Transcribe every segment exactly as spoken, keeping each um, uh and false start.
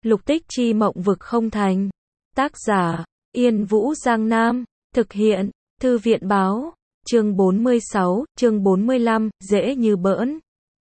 Lục Tích Chi mộng vực không thành. Tác giả, Yên Vũ Giang Nam. Thực hiện, Thư viện báo. Chương bốn mươi sáu, chương bốn mươi lăm, dễ như bỡn.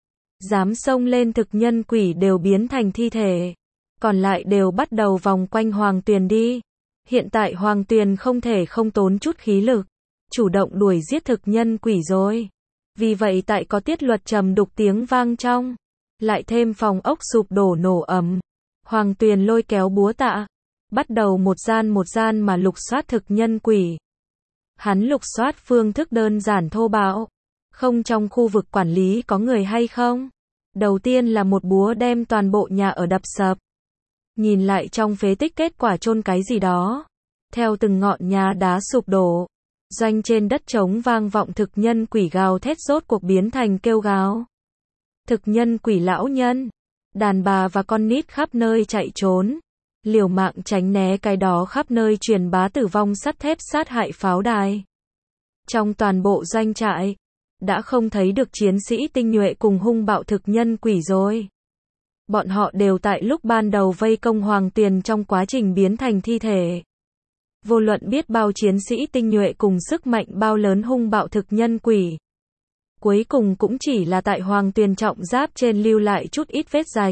Dám xông lên thực nhân quỷ đều biến thành thi thể. Còn lại đều bắt đầu vòng quanh Hoàng Tuyền đi. Hiện tại Hoàng Tuyền không thể không tốn chút khí lực. Chủ động đuổi giết thực nhân quỷ rồi. Vì vậy tại có tiết luật trầm đục tiếng vang trong. Lại thêm phòng ốc sụp đổ nổ ầm. Hoàng Tuyền lôi kéo búa tạ. Bắt đầu một gian một gian mà lục soát thực nhân quỷ. Hắn lục soát phương thức đơn giản thô bạo. Không trong khu vực quản lý có người hay không? Đầu tiên là một búa đem toàn bộ nhà ở đập sập. Nhìn lại trong phế tích kết quả chôn cái gì đó. Theo từng ngọn nhà đá sụp đổ. Doanh trên đất trống vang vọng thực nhân quỷ gào thét rốt cuộc biến thành kêu gào. Thực nhân quỷ lão nhân. Đàn bà và con nít khắp nơi chạy trốn. Liều mạng tránh né cái đó khắp nơi truyền bá tử vong sắt thép sát hại pháo đài. Trong toàn bộ doanh trại. Đã không thấy được chiến sĩ tinh nhuệ cùng hung bạo thực nhân quỷ rồi. Bọn họ đều tại lúc ban đầu vây công Hoàng Tuyền trong quá trình biến thành thi thể. Vô luận biết bao chiến sĩ tinh nhuệ cùng sức mạnh bao lớn hung bạo thực nhân quỷ. Cuối cùng cũng chỉ là tại Hoàng Tuyền trọng giáp trên lưu lại chút ít vết rạch.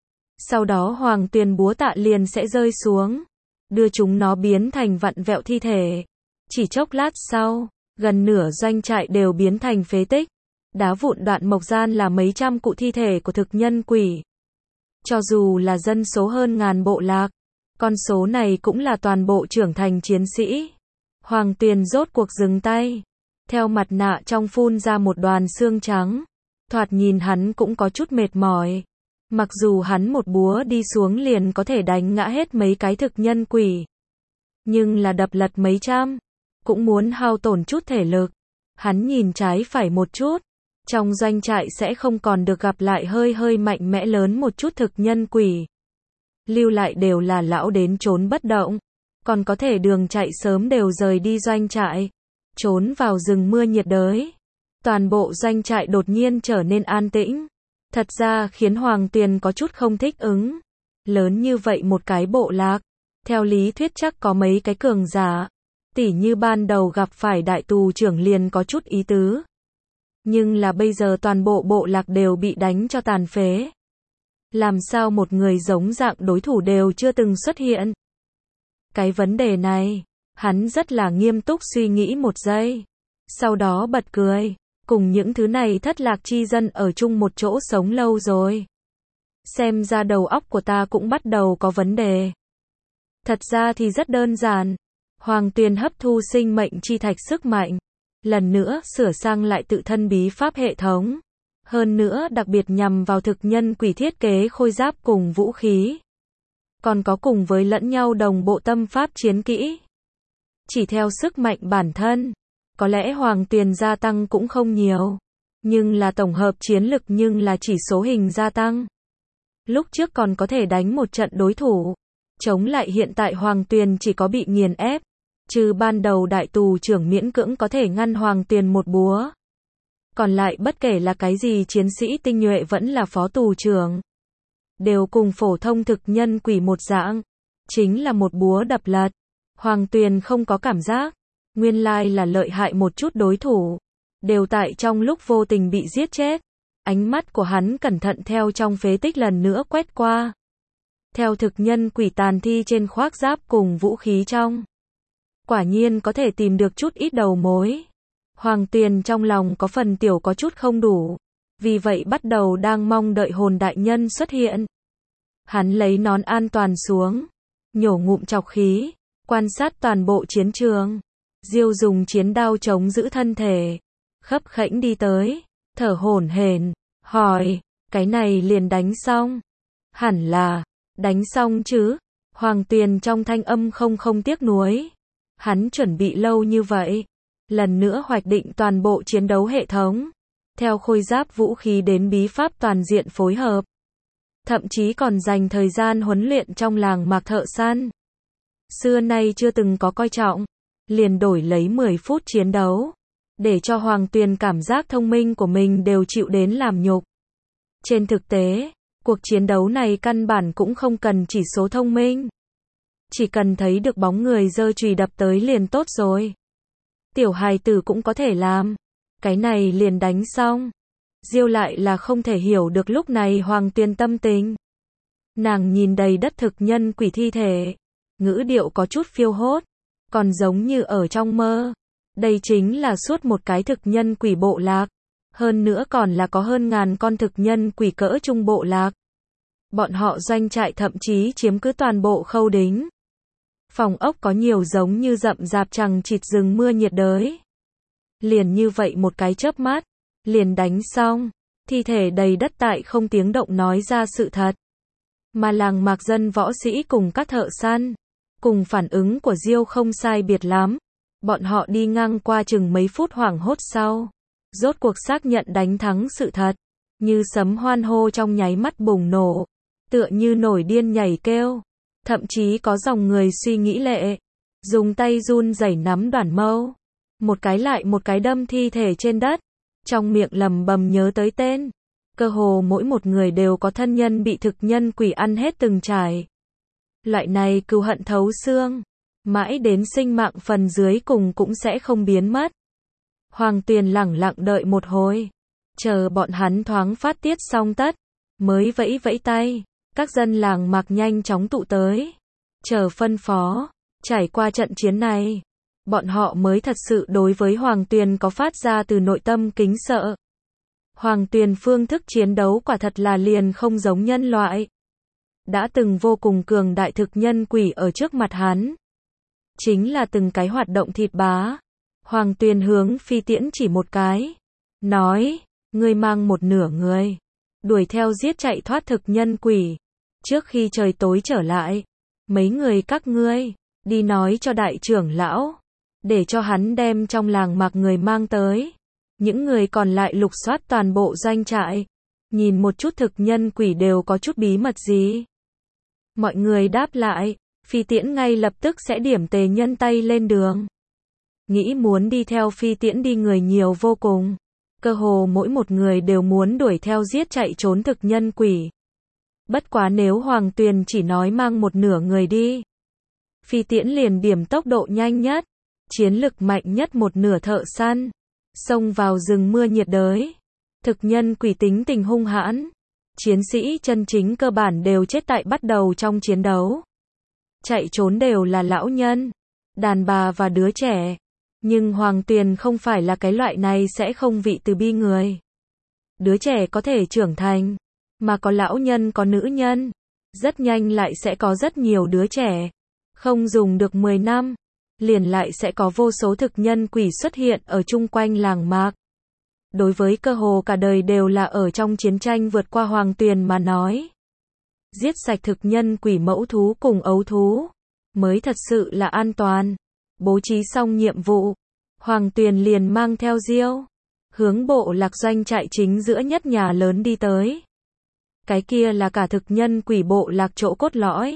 Sau đó Hoàng Tuyền búa tạ liền sẽ rơi xuống. Đưa chúng nó biến thành vặn vẹo thi thể. Chỉ chốc lát sau, gần nửa doanh trại đều biến thành phế tích. Đá vụn đoạn mộc gian là mấy trăm cụ thi thể của thực nhân quỷ. Cho dù là dân số hơn ngàn bộ lạc. Con số này cũng là toàn bộ trưởng thành chiến sĩ. Hoàng Tuyền rốt cuộc dừng tay. Theo mặt nạ trong phun ra một đoàn xương trắng. Thoạt nhìn hắn cũng có chút mệt mỏi. Mặc dù hắn một búa đi xuống liền có thể đánh ngã hết mấy cái thực nhân quỷ. Nhưng là đập lật mấy trăm. Cũng muốn hao tổn chút thể lực. Hắn nhìn trái phải một chút. Trong doanh trại sẽ không còn được gặp lại hơi hơi mạnh mẽ lớn một chút thực nhân quỷ. Lưu lại đều là lão đến trốn bất động. Còn có thể đường chạy sớm đều rời đi doanh trại. Trốn vào rừng mưa nhiệt đới. Toàn bộ doanh trại đột nhiên trở nên an tĩnh. Thật ra khiến Hoàng Tuyền có chút không thích ứng. Lớn như vậy một cái bộ lạc. Theo lý thuyết chắc có mấy cái cường giả. Tỉ như ban đầu gặp phải đại tù trưởng liền có chút ý tứ. Nhưng là bây giờ toàn bộ bộ lạc đều bị đánh cho tàn phế. Làm sao một người giống dạng đối thủ đều chưa từng xuất hiện? Cái vấn đề này, hắn rất là nghiêm túc suy nghĩ một giây. Sau đó bật cười. Cùng những thứ này thất lạc chi dân ở chung một chỗ sống lâu rồi. Xem ra đầu óc của ta cũng bắt đầu có vấn đề. Thật ra thì rất đơn giản. Hoàng Tuyền hấp thu sinh mệnh chi thạch sức mạnh. Lần nữa sửa sang lại tự thân bí pháp hệ thống. Hơn nữa đặc biệt nhằm vào thực nhân quỷ thiết kế khôi giáp cùng vũ khí. Còn có cùng với lẫn nhau đồng bộ tâm pháp chiến kỹ. Chỉ theo sức mạnh bản thân. Có lẽ Hoàng Tuyền gia tăng cũng không nhiều. Nhưng là tổng hợp chiến lực nhưng là chỉ số hình gia tăng. Lúc trước còn có thể đánh một trận đối thủ. Chống lại hiện tại Hoàng Tuyền chỉ có bị nghiền ép. Trừ ban đầu đại tù trưởng miễn cưỡng có thể ngăn Hoàng Tuyền một búa. Còn lại bất kể là cái gì chiến sĩ tinh nhuệ vẫn là phó tù trưởng. Đều cùng phổ thông thực nhân quỷ một dạng. Chính là một búa đập lật. Hoàng Tuyền không có cảm giác. Nguyên lai là lợi hại một chút đối thủ. Đều tại trong lúc vô tình bị giết chết. Ánh mắt của hắn cẩn thận theo trong phế tích lần nữa quét qua. Theo thực nhân quỷ tàn thi trên khoác giáp cùng vũ khí trong. Quả nhiên có thể tìm được chút ít đầu mối. Hoàng Tuyền trong lòng có phần tiểu có chút không đủ. Vì vậy bắt đầu đang mong đợi hồn đại nhân xuất hiện. Hắn lấy nón an toàn xuống. Nhổ ngụm trọc khí. Quan sát toàn bộ chiến trường. Diêu dùng chiến đao chống giữ thân thể. Khấp khễnh đi tới. Thở hổn hển. Hỏi. Cái này liền đánh xong. Hẳn là. Đánh xong chứ. Hoàng Tuyền trong thanh âm không không tiếc nuối. Hắn chuẩn bị lâu như vậy. Lần nữa hoạch định toàn bộ chiến đấu hệ thống. Theo khôi giáp vũ khí đến bí pháp toàn diện phối hợp. Thậm chí còn dành thời gian huấn luyện trong làng mạc thợ săn. Xưa nay chưa từng có coi trọng. Liền đổi lấy mười phút chiến đấu. Để cho Hoàng Tuyền cảm giác thông minh của mình đều chịu đến làm nhục. Trên thực tế, Cuộc chiến đấu này căn bản cũng không cần chỉ số thông minh. Chỉ cần thấy được bóng người giơ chùy đập tới liền tốt rồi. Tiểu hài tử cũng có thể làm. Cái này liền đánh xong. Diêu lại là không thể hiểu được lúc này Hoàng Tuyền tâm tình. Nàng nhìn đầy đất thực nhân quỷ thi thể. Ngữ điệu có chút phiêu hốt. Còn giống như ở trong mơ. Đây chính là suốt một cái thực nhân quỷ bộ lạc. Hơn nữa còn là có hơn ngàn con thực nhân quỷ cỡ trung bộ lạc. Bọn họ doanh trại thậm chí chiếm cứ toàn bộ khâu đính. Phòng ốc có nhiều giống như rậm rạp chằng chịt rừng mưa nhiệt đới. Liền như vậy một cái chớp mắt, liền đánh xong, thi thể đầy đất tại không tiếng động nói ra sự thật. Mà làng mạc dân võ sĩ cùng các thợ săn, cùng phản ứng của Diêu không sai biệt lắm. Bọn họ đi ngang qua chừng mấy phút hoảng hốt sau, rốt cuộc xác nhận đánh thắng sự thật, như sấm hoan hô trong nháy mắt bùng nổ, tựa như nổi điên nhảy kêu. Thậm chí có dòng người suy nghĩ lệ, dùng tay run rẩy nắm đoản mâu, một cái lại một cái đâm thi thể trên đất, trong miệng lầm bầm nhớ tới tên. Cơ hồ mỗi một người đều có thân nhân bị thực nhân quỷ ăn hết từng trải. Loại này cừu hận thấu xương, mãi đến sinh mạng phần dưới cùng cũng sẽ không biến mất. Hoàng Tuyền lẳng lặng đợi một hồi, chờ bọn hắn thoáng phát tiết xong tất, mới vẫy vẫy tay. Các dân làng mạc nhanh chóng tụ tới, chờ phân phó. Trải qua trận chiến này, bọn họ mới thật sự đối với Hoàng Tuyền có phát ra từ nội tâm kính sợ. Hoàng Tuyền phương thức chiến đấu quả thật là liền không giống nhân loại. Đã từng vô cùng cường đại thực nhân quỷ ở trước mặt hắn. Chính là từng cái hoạt động thịt bá. Hoàng Tuyền hướng phi tiễn chỉ một cái. Nói, ngươi mang một nửa người. Đuổi theo giết chạy thoát thực nhân quỷ. Trước khi trời tối trở lại, mấy người các ngươi, đi nói cho đại trưởng lão, để cho hắn đem trong làng mạc người mang tới. Những người còn lại lục soát toàn bộ doanh trại, nhìn một chút thực nhân quỷ đều có chút bí mật gì. Mọi người đáp lại, phi tiễn ngay lập tức sẽ điểm tề nhân tay lên đường. Nghĩ muốn đi theo phi tiễn đi người nhiều vô cùng. Cơ hồ mỗi một người đều muốn đuổi theo giết chạy trốn thực nhân quỷ. Bất quá nếu Hoàng Tuyền chỉ nói mang một nửa người đi, phi tiễn liền điểm tốc độ nhanh nhất, chiến lực mạnh nhất một nửa thợ săn, xông vào rừng mưa nhiệt đới. Thực nhân quỷ tính tình hung hãn, chiến sĩ chân chính cơ bản đều chết tại bắt đầu trong chiến đấu. Chạy trốn đều là lão nhân, đàn bà và đứa trẻ. Nhưng Hoàng Tuyền không phải là cái loại này sẽ không vị từ bi người. Đứa trẻ có thể trưởng thành, mà có lão nhân có nữ nhân. Rất nhanh lại sẽ có rất nhiều đứa trẻ. Không dùng được mười năm, liền lại sẽ có vô số thực nhân quỷ xuất hiện ở chung quanh làng mạc. Đối với cơ hồ cả đời đều là ở trong chiến tranh vượt qua Hoàng Tuyền mà nói. Giết sạch thực nhân quỷ mẫu thú cùng ấu thú, mới thật sự là an toàn. Bố trí xong nhiệm vụ, Hoàng Tuyền liền mang theo Diêu, hướng bộ lạc doanh trại chính giữa nhất nhà lớn đi tới. Cái kia là cả thực nhân quỷ bộ lạc chỗ cốt lõi.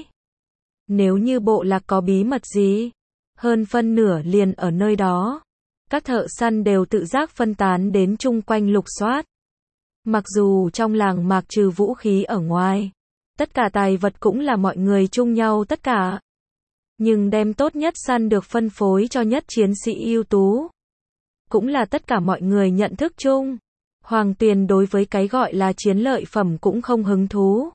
Nếu như bộ lạc có bí mật gì, hơn phân nửa liền ở nơi đó. Các thợ săn đều tự giác phân tán đến chung quanh lục soát. Mặc dù trong làng mạc trừ vũ khí ở ngoài, tất cả tài vật cũng là mọi người chung nhau tất cả. Nhưng đem tốt nhất săn được phân phối cho nhất chiến sĩ ưu tú. Cũng là tất cả mọi người nhận thức chung. Hoàng Tuyền đối với cái gọi là chiến lợi phẩm cũng không hứng thú.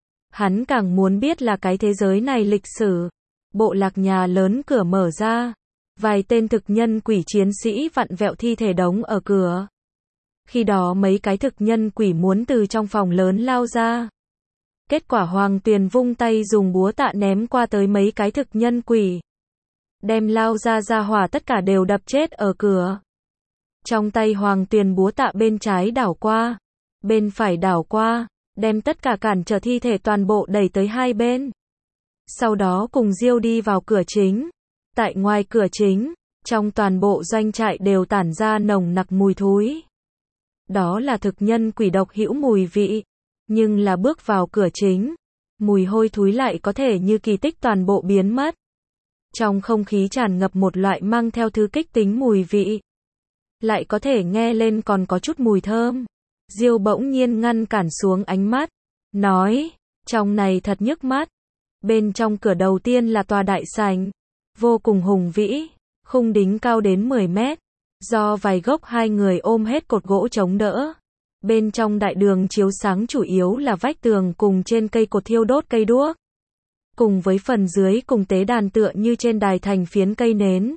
Hắn càng muốn biết là cái thế giới này lịch sử. Bộ lạc nhà lớn cửa mở ra. Vài tên thực nhân quỷ chiến sĩ vặn vẹo thi thể đống ở cửa. Khi đó mấy cái thực nhân quỷ muốn từ trong phòng lớn lao ra. Kết quả Hoàng Tuyền vung tay dùng búa tạ ném qua tới mấy cái thực nhân quỷ. Đem lao ra ra hỏa tất cả đều đập chết ở cửa. Trong tay Hoàng Tuyền búa tạ bên trái đảo qua, bên phải đảo qua, đem tất cả cản trở thi thể toàn bộ đẩy tới hai bên. Sau đó cùng Diêu đi vào cửa chính. Tại ngoài cửa chính, trong toàn bộ doanh trại đều tản ra nồng nặc mùi thúi. Đó là thực nhân quỷ độc hữu mùi vị. Nhưng là bước vào cửa chính, mùi hôi thúi lại có thể như kỳ tích toàn bộ biến mất. Trong không khí tràn ngập một loại mang theo thứ kích tính mùi vị. Lại có thể nghe lên còn có chút mùi thơm. Diêu bỗng nhiên ngăn cản xuống ánh mắt. nói, trong này thật nhức mắt. Bên trong cửa đầu tiên là tòa đại sảnh, vô cùng hùng vĩ, khung đính cao đến mười mét, do vài gốc hai người ôm hết cột gỗ chống đỡ. Bên trong đại đường chiếu sáng chủ yếu là vách tường cùng trên cây cột thiêu đốt cây đuốc. Cùng với phần dưới cùng tế đàn tựa như trên đài thành phiến cây nến.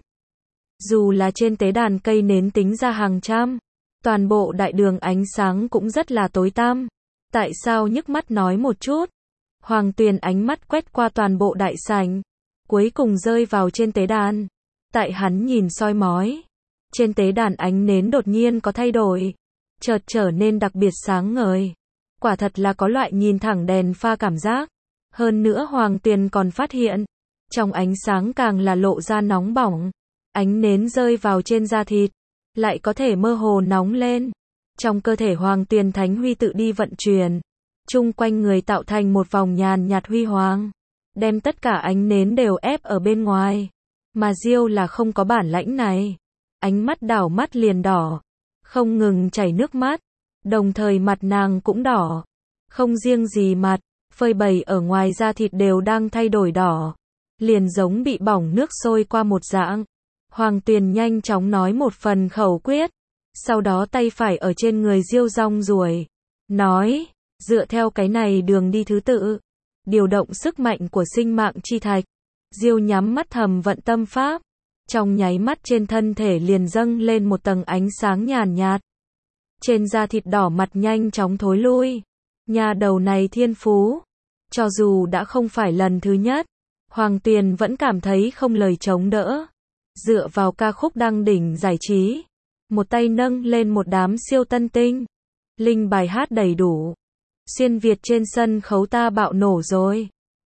Dù là trên tế đàn cây nến tính ra hàng trăm, toàn bộ đại đường ánh sáng cũng rất là tối tăm. Tại sao nhức mắt nói một chút? Hoàng Tuyền ánh mắt quét qua toàn bộ đại sảnh, cuối cùng rơi vào trên tế đàn. Tại hắn nhìn soi mói, trên tế đàn ánh nến đột nhiên có thay đổi, chợt trở nên đặc biệt sáng ngời. Quả thật là có loại nhìn thẳng đèn pha cảm giác. Hơn nữa Hoàng Tuyền còn phát hiện, trong ánh sáng càng là lộ ra nóng bỏng. Ánh nến rơi vào trên da thịt, lại có thể mơ hồ nóng lên. Trong cơ thể Hoàng Tuyền Thánh Huy tự đi vận chuyển, chung quanh người tạo thành một vòng nhàn nhạt huy hoàng, đem tất cả ánh nến đều ép ở bên ngoài. Mà Diêu là không có bản lãnh này. Ánh mắt đảo mắt liền đỏ, không ngừng chảy nước mắt, đồng thời mặt nàng cũng đỏ. Không riêng gì mặt, phơi bày ở ngoài da thịt đều đang thay đổi đỏ, liền giống bị bỏng nước sôi qua một dạng. Hoàng Tuyền nhanh chóng nói một phần khẩu quyết, sau đó tay phải ở trên người Diêu rong ruổi, nói, dựa theo cái này đường đi thứ tự, điều động sức mạnh của sinh mạng chi thạch. Diêu nhắm mắt thầm vận tâm pháp, trong nháy mắt trên thân thể liền dâng lên một tầng ánh sáng nhàn nhạt. Trên da thịt đỏ mặt nhanh chóng thối lui. Nhà đầu này thiên phú, cho dù đã không phải lần thứ nhất, Hoàng Tuyền vẫn cảm thấy không lời chống đỡ. Dựa vào ca khúc đăng đỉnh giải trí, một tay nâng lên một đám siêu tân tinh, linh bài hát đầy đủ. Xuyên Việt trên sân khấu ta bạo nổ rồi.